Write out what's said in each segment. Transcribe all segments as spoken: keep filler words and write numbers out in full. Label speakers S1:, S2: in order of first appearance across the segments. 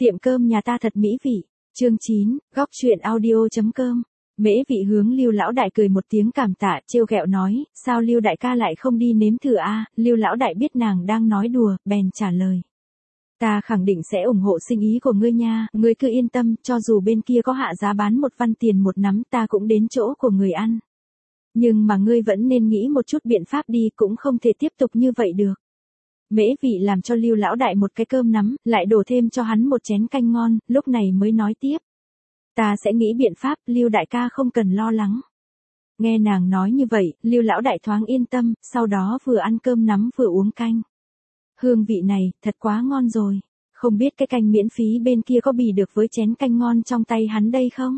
S1: Tiệm cơm nhà ta thật mỹ vị. Chương chín, góc truyện audio.com. Mễ Vị hướng Lưu lão đại cười một tiếng cảm tạ, trêu ghẹo nói, sao Lưu đại ca lại không đi nếm thử a? Lưu lão đại biết nàng đang nói đùa, bèn trả lời. Ta khẳng định sẽ ủng hộ sinh ý của ngươi nha, ngươi cứ yên tâm, cho dù bên kia có hạ giá bán một văn tiền một nắm ta cũng đến chỗ của người ăn. Nhưng mà ngươi vẫn nên nghĩ một chút biện pháp đi, cũng không thể tiếp tục như vậy được. Mễ Vị làm cho Lưu lão đại một cái cơm nắm, lại đổ thêm cho hắn một chén canh ngon, lúc này mới nói tiếp. Ta sẽ nghĩ biện pháp, Lưu đại ca không cần lo lắng. Nghe nàng nói như vậy, Lưu lão đại thoáng yên tâm, sau đó vừa ăn cơm nắm vừa uống canh. Hương vị này, thật quá ngon rồi. Không biết cái canh miễn phí bên kia có bì được với chén canh ngon trong tay hắn đây không?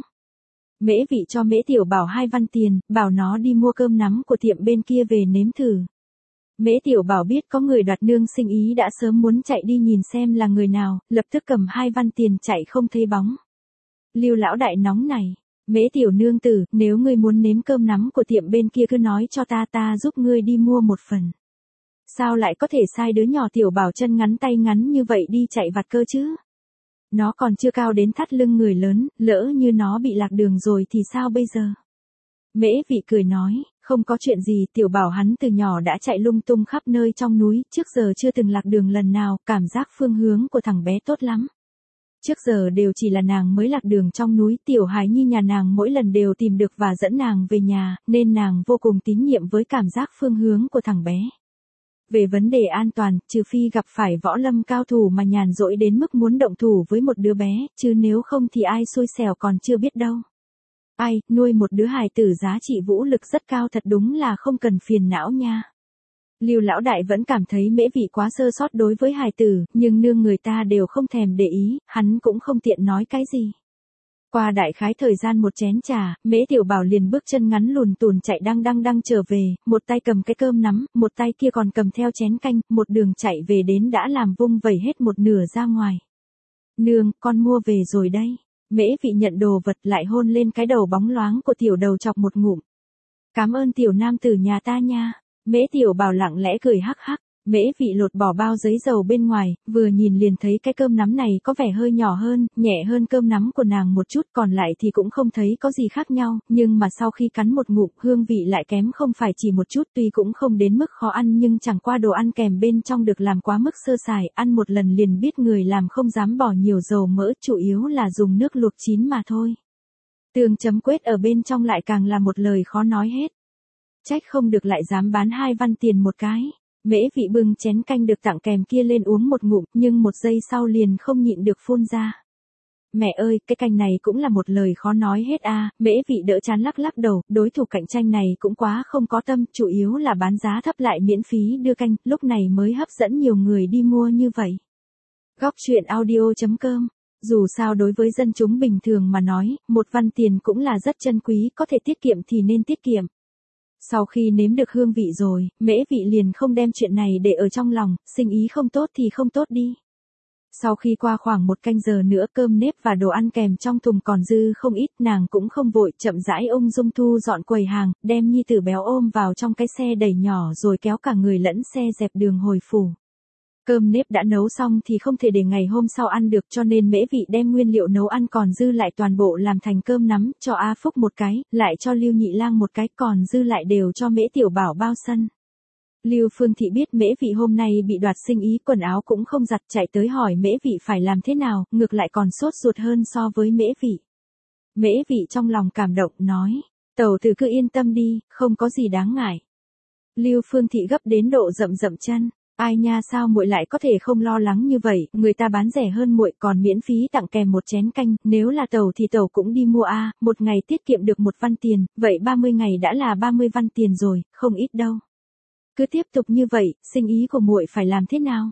S1: Mễ Vị cho Mễ Tiểu Bảo hai văn tiền, bảo nó đi mua cơm nắm của tiệm bên kia về nếm thử. Mễ Tiểu Bảo biết có người đoạt nương sinh ý đã sớm muốn chạy đi nhìn xem là người nào, lập tức cầm hai văn tiền chạy không thấy bóng. Lưu lão đại nóng này, Mễ Tiểu nương tử, nếu ngươi muốn nếm cơm nắm của tiệm bên kia cứ nói cho ta, ta giúp ngươi đi mua một phần. Sao lại có thể sai đứa nhỏ Tiểu Bảo chân ngắn tay ngắn như vậy đi chạy vặt cơ chứ? Nó còn chưa cao đến thắt lưng người lớn, lỡ như nó bị lạc đường rồi thì sao bây giờ? Mễ Vị cười nói, không có chuyện gì, Tiểu Bảo hắn từ nhỏ đã chạy lung tung khắp nơi trong núi, trước giờ chưa từng lạc đường lần nào, cảm giác phương hướng của thằng bé tốt lắm. Trước giờ đều chỉ là nàng mới lạc đường trong núi, Tiểu Hải Nhi nhà nàng mỗi lần đều tìm được và dẫn nàng về nhà, nên nàng vô cùng tín nhiệm với cảm giác phương hướng của thằng bé. Về vấn đề an toàn, trừ phi gặp phải võ lâm cao thủ mà nhàn rỗi đến mức muốn động thủ với một đứa bé, chứ nếu không thì ai xui xẻo còn chưa biết đâu. Ai, nuôi một đứa hài tử giá trị vũ lực rất cao thật đúng là không cần phiền não nha. Lưu lão đại vẫn cảm thấy Mễ Vị quá sơ sót đối với hài tử, nhưng nương người ta đều không thèm để ý, hắn cũng không tiện nói cái gì. Qua đại khái thời gian một chén trà, Mễ Tiểu Bảo liền bước chân ngắn lùn tùn chạy đăng đăng đăng trở về, một tay cầm cái cơm nắm, một tay kia còn cầm theo chén canh, một đường chạy về đến đã làm vung vẩy hết một nửa ra ngoài. Nương, con mua về rồi đây. Mễ Vị nhận đồ vật lại hôn lên cái đầu bóng loáng của tiểu đầu chọc một ngụm. Cảm ơn tiểu nam tử nhà ta nha. Mễ Tiểu Bảo lặng lẽ cười hắc hắc. Mễ Vị lột bỏ bao giấy dầu bên ngoài, vừa nhìn liền thấy cái cơm nắm này có vẻ hơi nhỏ hơn, nhẹ hơn cơm nắm của nàng một chút, còn lại thì cũng không thấy có gì khác nhau, nhưng mà sau khi cắn một ngụm, hương vị lại kém không phải chỉ một chút, tuy cũng không đến mức khó ăn nhưng chẳng qua đồ ăn kèm bên trong được làm quá mức sơ sài, ăn một lần liền biết người làm không dám bỏ nhiều dầu mỡ, chủ yếu là dùng nước luộc chín mà thôi. Tương chấm quết ở bên trong lại càng là một lời khó nói hết. Trách không được lại dám bán hai văn tiền một cái. Mễ Vị bưng chén canh được tặng kèm kia lên uống một ngụm, nhưng một giây sau liền không nhịn được phun ra. Mẹ ơi, cái canh này cũng là một lời khó nói hết a. À. Mễ Vị đỡ chán lắc lắc đầu, đối thủ cạnh tranh này cũng quá không có tâm, chủ yếu là bán giá thấp lại miễn phí đưa canh, lúc này mới hấp dẫn nhiều người đi mua như vậy. Góc truyện audio.com. Dù sao đối với dân chúng bình thường mà nói, một văn tiền cũng là rất chân quý, có thể tiết kiệm thì nên tiết kiệm. Sau khi nếm được hương vị rồi, Mễ Vị liền không đem chuyện này để ở trong lòng, sinh ý không tốt thì không tốt đi. Sau khi qua khoảng một canh giờ nữa cơm nếp và đồ ăn kèm trong thùng còn dư không ít, nàng cũng không vội, chậm rãi ung dung thu dọn quầy hàng, đem nhi tử béo ôm vào trong cái xe đẩy nhỏ rồi kéo cả người lẫn xe dẹp đường hồi phủ. Cơm nếp đã nấu xong thì không thể để ngày hôm sau ăn được, cho nên Mễ Vị đem nguyên liệu nấu ăn còn dư lại toàn bộ làm thành cơm nắm, cho A Phúc một cái, lại cho Lưu Nhị Lang một cái, còn dư lại đều cho Mễ Tiểu Bảo bao sân. Lưu Phương Thị biết Mễ Vị hôm nay bị đoạt sinh ý, quần áo cũng không giặt, chạy tới hỏi Mễ Vị phải làm thế nào, ngược lại còn sốt ruột hơn so với Mễ Vị. Mễ Vị trong lòng cảm động, nói, tẩu tử cứ yên tâm đi, không có gì đáng ngại. Lưu Phương Thị gấp đến độ rậm rậm chân. Ai nha, sao muội lại có thể không lo lắng như vậy, người ta bán rẻ hơn muội còn miễn phí tặng kèm một chén canh, nếu là tàu thì tàu cũng đi mua a, một ngày tiết kiệm được một văn tiền, vậy ba mươi ngày đã là ba mươi văn tiền rồi, không ít đâu. Cứ tiếp tục như vậy, sinh ý của muội phải làm thế nào?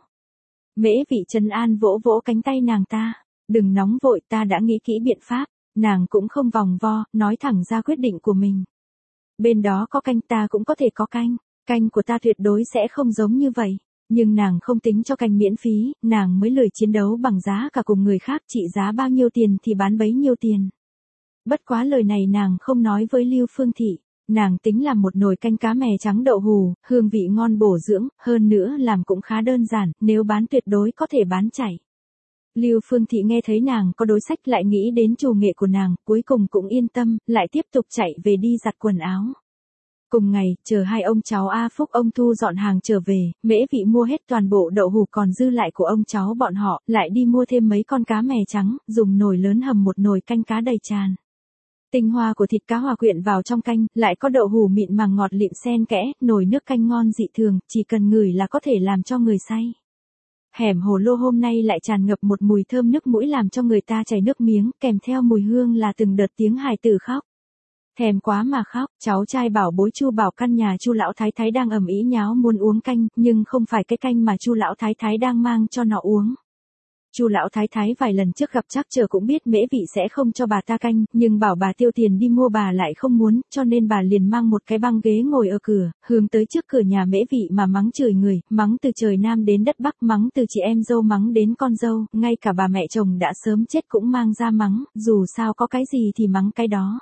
S1: Mễ Vị trấn an vỗ vỗ cánh tay nàng ta, đừng nóng vội, ta đã nghĩ kỹ biện pháp, nàng cũng không vòng vo, nói thẳng ra quyết định của mình. Bên đó có canh ta cũng có thể có canh, canh của ta tuyệt đối sẽ không giống như vậy. Nhưng nàng không tính cho canh miễn phí, nàng mới lười chiến đấu bằng giá cả cùng người khác, trị giá bao nhiêu tiền thì bán bấy nhiêu tiền. Bất quá lời này nàng không nói với Lưu Phương Thị, nàng tính làm một nồi canh cá mè trắng đậu hù, hương vị ngon bổ dưỡng, hơn nữa làm cũng khá đơn giản, nếu bán tuyệt đối có thể bán chảy. Lưu Phương Thị nghe thấy nàng có đối sách lại nghĩ đến trù nghệ của nàng, cuối cùng cũng yên tâm, lại tiếp tục chạy về đi giặt quần áo. Cùng ngày, chờ hai ông cháu A Phúc ông Thu dọn hàng trở về, Mễ Vị mua hết toàn bộ đậu hũ còn dư lại của ông cháu bọn họ, lại đi mua thêm mấy con cá mè trắng, dùng nồi lớn hầm một nồi canh cá đầy tràn. Tinh hoa của thịt cá hòa quyện vào trong canh, lại có đậu hũ mịn màng ngọt lịm xen kẽ, nồi nước canh ngon dị thường, chỉ cần ngửi là có thể làm cho người say. Hẻm hồ lô hôm nay lại tràn ngập một mùi thơm nước mũi làm cho người ta chảy nước miếng, kèm theo mùi hương là từng đợt tiếng hài tử khóc. Thèm quá mà khóc, cháu trai bảo bối Chu Bảo căn nhà Chu lão thái thái đang ầm ĩ nháo muốn uống canh, nhưng không phải cái canh mà Chu lão thái thái đang mang cho nó uống. Chu lão thái thái vài lần trước gặp chắc chờ cũng biết Mễ Vị sẽ không cho bà ta canh, nhưng bảo bà tiêu tiền đi mua bà lại không muốn, cho nên bà liền mang một cái băng ghế ngồi ở cửa, hướng tới trước cửa nhà Mễ Vị mà mắng chửi người, mắng từ trời Nam đến đất Bắc, mắng từ chị em dâu mắng đến con dâu, ngay cả bà mẹ chồng đã sớm chết cũng mang ra mắng, dù sao có cái gì thì mắng cái đó.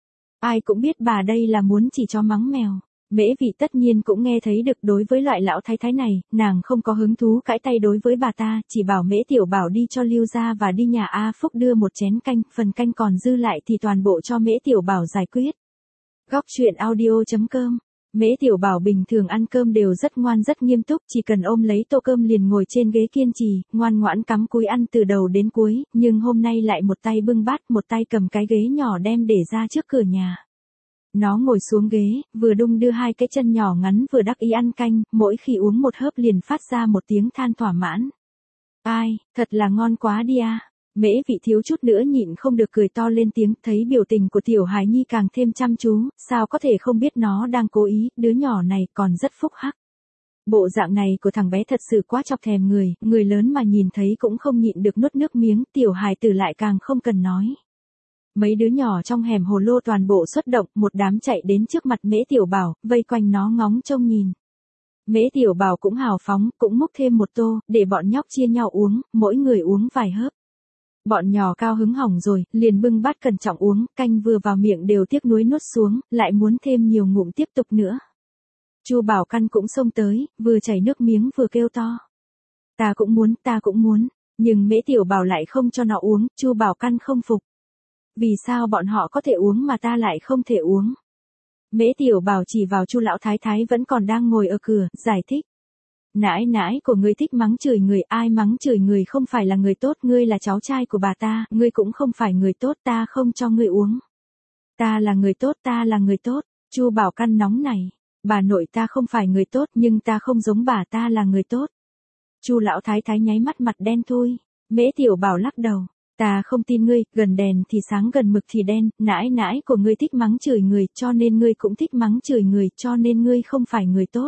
S1: Ai cũng biết bà đây là muốn chỉ cho mắng mèo. Mễ Vị tất nhiên cũng nghe thấy được đối với loại lão thái thái này, nàng không có hứng thú cãi tay đối với bà ta, chỉ bảo Mễ Tiểu Bảo đi cho Lưu gia và đi nhà A Phúc đưa một chén canh, phần canh còn dư lại thì toàn bộ cho Mễ Tiểu Bảo giải quyết. Góc truyện audio chấm com. Mễ Tiểu Bảo bình thường ăn cơm đều rất ngoan rất nghiêm túc, chỉ cần ôm lấy tô cơm liền ngồi trên ghế kiên trì, ngoan ngoãn cắm cúi ăn từ đầu đến cuối, nhưng hôm nay lại một tay bưng bát, một tay cầm cái ghế nhỏ đem để ra trước cửa nhà. Nó ngồi xuống ghế, vừa đung đưa hai cái chân nhỏ ngắn vừa đắc ý ăn canh, mỗi khi uống một hớp liền phát ra một tiếng than thỏa mãn. Ai, thật là ngon quá đi à. Mễ Vị thiếu chút nữa nhịn không được cười to lên tiếng, thấy biểu tình của tiểu hài nhi càng thêm chăm chú, sao có thể không biết nó đang cố ý, đứa nhỏ này còn rất phúc hắc. Bộ dạng này của thằng bé thật sự quá chọc thèm người, người lớn mà nhìn thấy cũng không nhịn được nuốt nước miếng, tiểu hài tử lại càng không cần nói. Mấy đứa nhỏ trong hẻm hồ lô toàn bộ xuất động, một đám chạy đến trước mặt Mễ Tiểu Bảo, vây quanh nó ngóng trông nhìn. Mễ Tiểu Bảo cũng hào phóng, cũng múc thêm một tô, để bọn nhóc chia nhau uống, mỗi người uống vài hớp. Bọn nhỏ cao hứng hỏng rồi, liền bưng bát cẩn trọng uống, canh vừa vào miệng đều tiếc nuối nuốt xuống, lại muốn thêm nhiều ngụm tiếp tục nữa. Chu Bảo Căn cũng xông tới, vừa chảy nước miếng vừa kêu to. Ta cũng muốn, ta cũng muốn, nhưng Mễ Tiểu Bảo lại không cho nó uống, Chu Bảo Căn không phục. Vì sao bọn họ có thể uống mà ta lại không thể uống? Mễ Tiểu Bảo chỉ vào Chu lão thái thái vẫn còn đang ngồi ở cửa, giải thích. Nãi nãi của ngươi thích mắng chửi người, ai mắng chửi người không phải là người tốt, ngươi là cháu trai của bà ta, ngươi cũng không phải người tốt, ta không cho ngươi uống. Ta là người tốt, ta là người tốt. Chu Bảo Căn nóng này, bà nội ta không phải người tốt nhưng ta không giống bà, ta là người tốt. Chu lão thái thái nháy mắt mặt đen thui. Mễ Tiểu Bảo lắc đầu. Ta không tin ngươi, gần đèn thì sáng gần mực thì đen, nãi nãi của ngươi thích mắng chửi người, cho nên ngươi cũng thích mắng chửi người, cho nên ngươi không phải người tốt.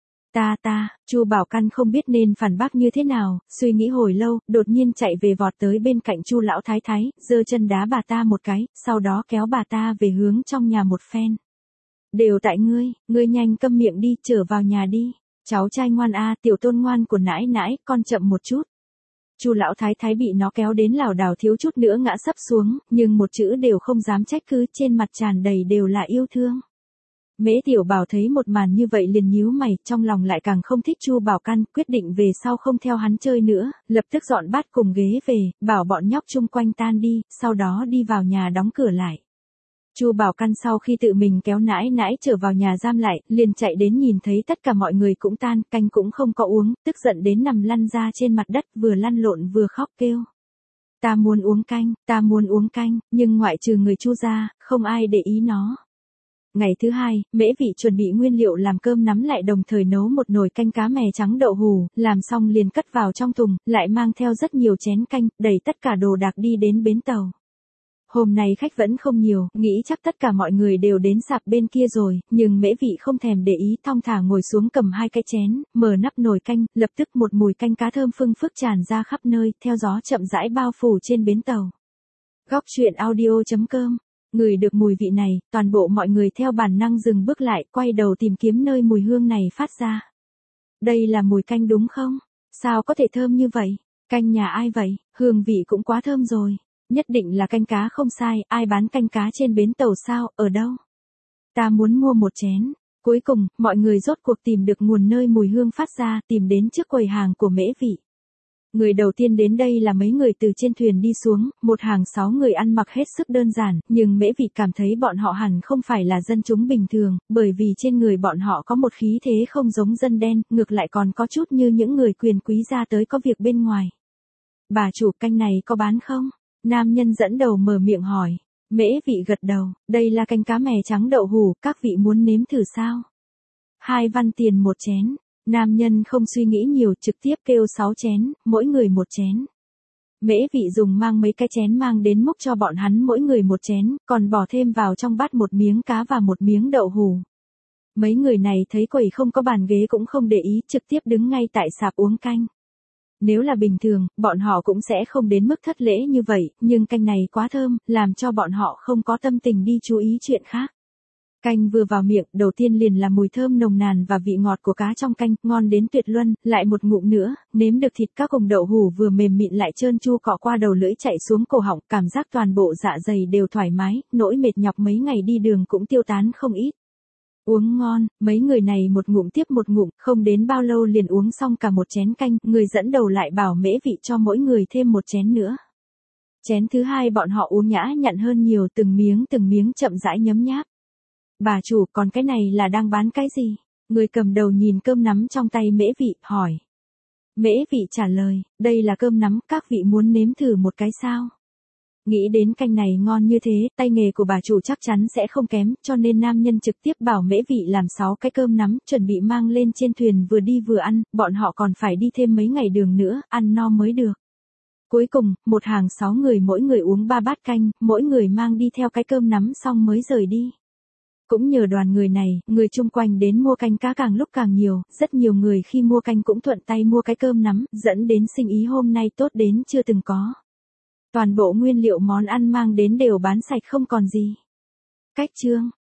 S1: Ta ta, Chu Bảo Căn không biết nên phản bác như thế nào, suy nghĩ hồi lâu, đột nhiên chạy về vọt tới bên cạnh Chu lão thái thái, giơ chân đá bà ta một cái, sau đó kéo bà ta về hướng trong nhà một phen. Đều tại ngươi, ngươi nhanh câm miệng đi, trở vào nhà đi. Cháu trai ngoan a, tiểu tôn ngoan của nãi nãi, con chậm một chút. Chu lão thái thái bị nó kéo đến lảo đảo thiếu chút nữa ngã sấp xuống, nhưng một chữ đều không dám trách cứ, trên mặt tràn đầy đều là yêu thương. Mễ Tiểu Bảo thấy một màn như vậy liền nhíu mày, trong lòng lại càng không thích Chu Bảo Căn, quyết định về sau không theo hắn chơi nữa, lập tức dọn bát cùng ghế về, bảo bọn nhóc chung quanh tan đi, sau đó đi vào nhà đóng cửa lại. Chu Bảo Căn sau khi tự mình kéo nãi nãi trở vào nhà giam lại, liền chạy đến nhìn thấy tất cả mọi người cũng tan, canh cũng không có uống, tức giận đến nằm lăn ra trên mặt đất, vừa lăn lộn vừa khóc kêu. Ta muốn uống canh, ta muốn uống canh, nhưng ngoại trừ người Chu ra, không ai để ý nó. Ngày thứ hai, Mễ Vị chuẩn bị nguyên liệu làm cơm nắm lại đồng thời nấu một nồi canh cá mè trắng đậu hũ, làm xong liền cất vào trong thùng, lại mang theo rất nhiều chén canh, đẩy tất cả đồ đạc đi đến bến tàu. Hôm nay khách vẫn không nhiều, nghĩ chắc tất cả mọi người đều đến sạp bên kia rồi, nhưng Mễ Vị không thèm để ý, thong thả ngồi xuống cầm hai cái chén, mở nắp nồi canh, lập tức một mùi canh cá thơm phưng phức tràn ra khắp nơi, theo gió chậm rãi bao phủ trên bến tàu. Góc truyện audio chấm com. Ngửi được mùi vị này, toàn bộ mọi người theo bản năng dừng bước lại, quay đầu tìm kiếm nơi mùi hương này phát ra. Đây là mùi canh đúng không? Sao có thể thơm như vậy? Canh nhà ai vậy? Hương vị cũng quá thơm rồi. Nhất định là canh cá không sai, ai bán canh cá trên bến tàu sao, ở đâu? Ta muốn mua một chén. Cuối cùng, mọi người rốt cuộc tìm được nguồn nơi mùi hương phát ra, tìm đến trước quầy hàng của Mễ Vị. Người đầu tiên đến đây là mấy người từ trên thuyền đi xuống, một hàng sáu người ăn mặc hết sức đơn giản, nhưng Mễ Vị cảm thấy bọn họ hẳn không phải là dân chúng bình thường, bởi vì trên người bọn họ có một khí thế không giống dân đen, ngược lại còn có chút như những người quyền quý ra tới có việc bên ngoài. Bà chủ, canh này có bán không? Nam nhân dẫn đầu mở miệng hỏi. Mễ Vị gật đầu, đây là canh cá mè trắng đậu hủ, các vị muốn nếm thử sao? Hai văn tiền một chén. Nam nhân không suy nghĩ nhiều, trực tiếp kêu sáu chén, mỗi người một chén. Mễ Vị dùng mang mấy cái chén mang đến múc cho bọn hắn mỗi người một chén, còn bỏ thêm vào trong bát một miếng cá và một miếng đậu hủ. Mấy người này thấy quầy không có bàn ghế cũng không để ý, trực tiếp đứng ngay tại sạp uống canh. Nếu là bình thường, bọn họ cũng sẽ không đến mức thất lễ như vậy, nhưng canh này quá thơm, làm cho bọn họ không có tâm tình đi chú ý chuyện khác. Canh vừa vào miệng, đầu tiên liền là mùi thơm nồng nàn và vị ngọt của cá trong canh, ngon đến tuyệt luân, lại một ngụm nữa, nếm được thịt cá cùng đậu hủ vừa mềm mịn lại trơn tru cọ qua đầu lưỡi chạy xuống cổ họng, cảm giác toàn bộ dạ dày đều thoải mái, nỗi mệt nhọc mấy ngày đi đường cũng tiêu tán không ít. Uống ngon, mấy người này một ngụm tiếp một ngụm, không đến bao lâu liền uống xong cả một chén canh, người dẫn đầu lại bảo Mễ Vị cho mỗi người thêm một chén nữa. Chén thứ hai bọn họ uống nhã nhặn hơn nhiều, từng miếng từng miếng chậm rãi nhấm nháp. Bà chủ, còn cái này là đang bán cái gì? Người cầm đầu nhìn cơm nắm trong tay Mễ Vị, hỏi. Mễ Vị trả lời, đây là cơm nắm, các vị muốn nếm thử một cái sao? Nghĩ đến canh này ngon như thế, tay nghề của bà chủ chắc chắn sẽ không kém, cho nên nam nhân trực tiếp bảo Mễ Vị làm sáu cái cơm nắm, chuẩn bị mang lên trên thuyền vừa đi vừa ăn, bọn họ còn phải đi thêm mấy ngày đường nữa, ăn no mới được. Cuối cùng, một hàng sáu người mỗi người uống ba bát canh, mỗi người mang đi theo cái cơm nắm xong mới rời đi. Cũng nhờ đoàn người này, người chung quanh đến mua canh cá càng lúc càng nhiều, rất nhiều người khi mua canh cũng thuận tay mua cái cơm nắm, dẫn đến sinh ý hôm nay tốt đến chưa từng có. Toàn bộ nguyên liệu món ăn mang đến đều bán sạch không còn gì. Cách chương